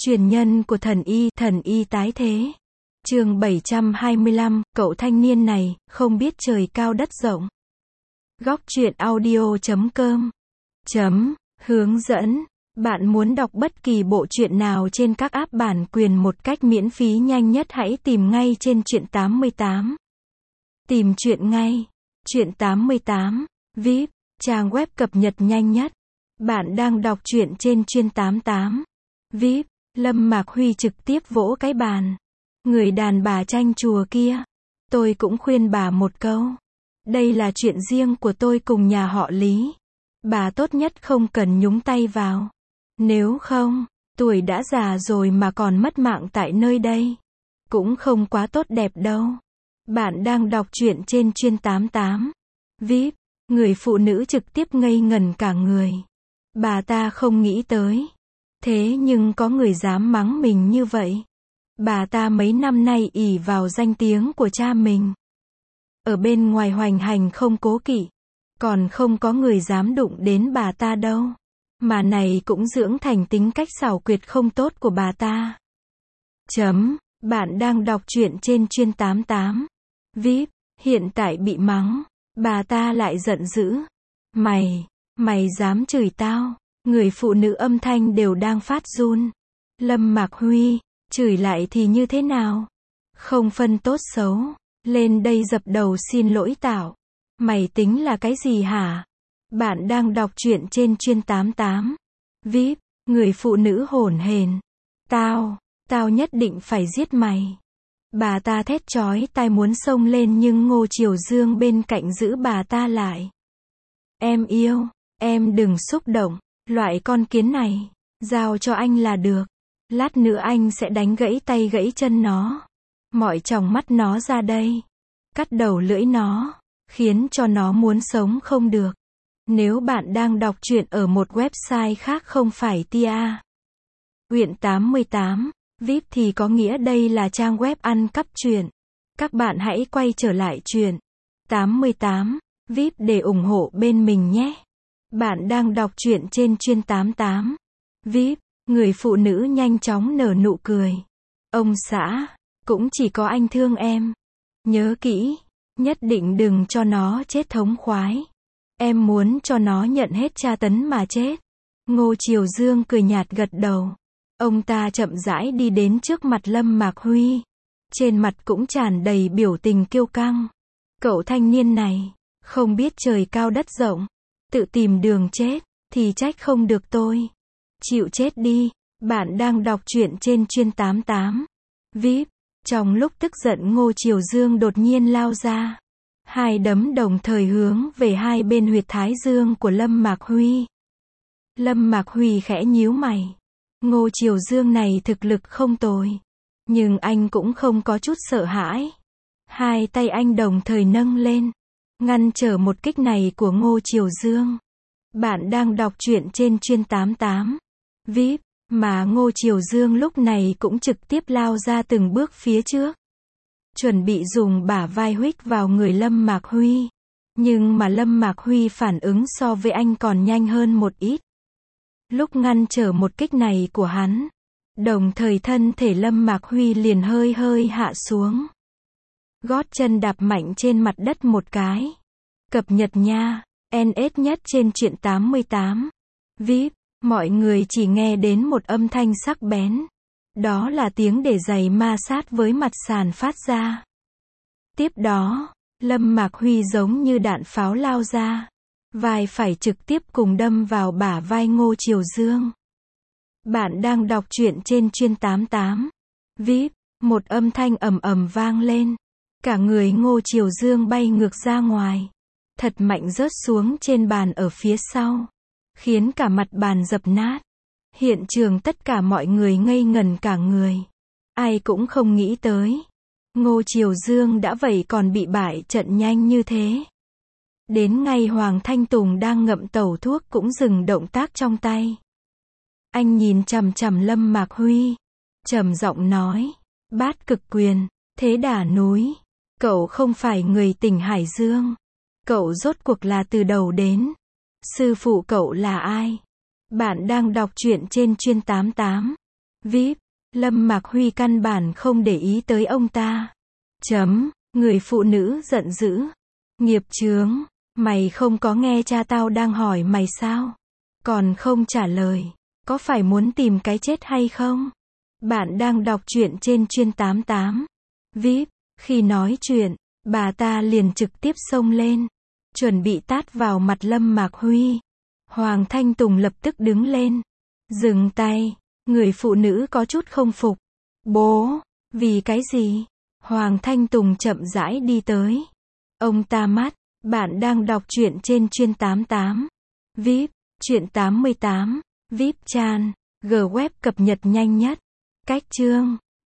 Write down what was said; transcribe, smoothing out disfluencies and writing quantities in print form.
Truyền nhân của thần y tái thế. Chương 725, cậu thanh niên này, không biết trời cao đất rộng. Góc truyện audio.com Hướng dẫn. Bạn muốn đọc bất kỳ bộ truyện nào trên các app bản quyền một cách miễn phí nhanh nhất hãy tìm ngay trên Truyện 88. Tìm truyện ngay. Truyện 88. VIP, trang web cập nhật nhanh nhất. Bạn đang đọc truyện trên Truyện 88. VIP, Lâm Mạc Huy trực tiếp vỗ cái bàn. Người đàn bà tranh chùa kia. Tôi cũng khuyên bà một câu. Đây là chuyện riêng của tôi cùng nhà họ Lý. Bà tốt nhất không cần nhúng tay vào. Nếu không, tuổi đã già rồi mà còn mất mạng tại nơi đây. Cũng không quá tốt đẹp đâu. Bạn đang đọc truyện trên Truyện 88. VIP, người phụ nữ trực tiếp ngây ngẩn cả người. Bà ta không nghĩ tới. Thế nhưng có người dám mắng mình như vậy. Bà ta mấy năm nay ỷ vào danh tiếng của cha mình. Ở bên ngoài hoành hành không cố kỵ. Còn không có người dám đụng đến bà ta đâu. Mà này cũng dưỡng thành tính cách xảo quyệt không tốt của bà ta. Bạn đang đọc truyện trên Truyện 88. VIP, hiện tại bị mắng. Bà ta lại giận dữ. Mày dám chửi tao. Người phụ nữ âm thanh đều đang phát run. Lâm Mạc Huy, chửi lại thì như thế nào? Không phân tốt xấu. Lên đây dập đầu xin lỗi tao. Mày tính là cái gì hả? Bạn đang đọc truyện trên Truyện 88. VIP, người phụ nữ hổn hển. Tao nhất định phải giết mày. Bà ta thét chói tai muốn xông lên nhưng Ngô Triều Dương bên cạnh giữ bà ta lại. Em yêu, em đừng xúc động. Loại con kiến này, giao cho anh là được. Lát nữa anh sẽ đánh gãy tay gãy chân nó. Mọi tròng mắt nó ra đây. Cắt đầu lưỡi nó. Khiến cho nó muốn sống không được. Nếu bạn đang đọc truyện ở một website khác không phải Tia Truyện 88, VIP thì có nghĩa đây là trang web ăn cắp truyện. Các bạn hãy quay trở lại Truyện 88, VIP để ủng hộ bên mình nhé. Bạn đang đọc truyện trên Truyện 88. VIP, người phụ nữ nhanh chóng nở nụ cười. Ông xã, cũng chỉ có anh thương em. Nhớ kỹ, nhất định đừng cho nó chết thống khoái. Em muốn cho nó nhận hết tra tấn mà chết. Ngô Triều Dương cười nhạt gật đầu. Ông ta chậm rãi đi đến trước mặt Lâm Mạc Huy. Trên mặt cũng tràn đầy biểu tình kiêu căng. Cậu thanh niên này, không biết trời cao đất rộng. Tự tìm đường chết, thì trách không được tôi. Chịu chết đi. Bạn đang đọc truyện trên Truyện 88. VIP, trong lúc tức giận Ngô Triều Dương đột nhiên lao ra. Hai đấm đồng thời hướng về hai bên huyệt thái dương của Lâm Mạc Huy. Lâm Mạc Huy khẽ nhíu mày. Ngô Triều Dương này thực lực không tồi. Nhưng anh cũng không có chút sợ hãi. Hai tay anh đồng thời nâng lên. Ngăn trở một kích này của Ngô Triều Dương. Bạn đang đọc truyện trên Truyện 88. VIP, mà Ngô Triều Dương lúc này cũng trực tiếp lao ra từng bước phía trước. Chuẩn bị dùng bả vai huých vào người Lâm Mạc Huy. Nhưng mà Lâm Mạc Huy phản ứng so với anh còn nhanh hơn một ít. Lúc ngăn trở một kích này của hắn, đồng thời thân thể Lâm Mạc Huy liền hơi hạ xuống. Gót chân đạp mạnh trên mặt đất một cái. Cập nhật nha, NS nhất trên Truyện 88. VIP, mọi người chỉ nghe đến một âm thanh sắc bén. Đó là tiếng để giày ma sát với mặt sàn phát ra. Tiếp đó, Lâm Mạc Huy giống như đạn pháo lao ra. Vai phải trực tiếp cùng đâm vào bả vai Ngô Triều Dương. Bạn đang đọc truyện trên Truyện 88. VIP, một âm thanh ầm ầm vang lên. Cả người Ngô Triều Dương bay ngược ra ngoài. Thật mạnh rớt xuống trên bàn ở phía sau. Khiến cả mặt bàn dập nát. Hiện trường tất cả mọi người ngây ngẩn cả người. Ai cũng không nghĩ tới. Ngô Triều Dương đã vậy còn bị bại trận nhanh như thế. Đến ngay Hoàng Thanh Tùng đang ngậm tẩu thuốc cũng dừng động tác trong tay. Anh nhìn chằm chằm Lâm Mạc Huy. Trầm giọng nói. Bát cực quyền, thế đả núi. Cậu không phải người tỉnh Hải Dương. Cậu rốt cuộc là từ đầu đến. Sư phụ cậu là ai? Bạn đang đọc truyện trên Truyện 88. VIP. Lâm Mạc Huy căn bản không để ý tới ông ta. Người phụ nữ giận dữ. Nghiệp chướng. Mày không có nghe cha tao đang hỏi mày sao? Còn không trả lời. Có phải muốn tìm cái chết hay không? Bạn đang đọc truyện trên Chuyên 88. VIP. Khi nói chuyện, bà ta liền trực tiếp xông lên, chuẩn bị tát vào mặt Lâm Mạc Huy. Hoàng Thanh Tùng lập tức đứng lên. Dừng tay. Người phụ nữ có chút không phục. Bố, vì cái gì? Hoàng Thanh Tùng chậm rãi đi tới. Ông ta mắt, bạn đang đọc truyện trên Chuyên 88. VIP. Truyện 88. VIP Chan. G-Web cập nhật nhanh nhất. Cách chương.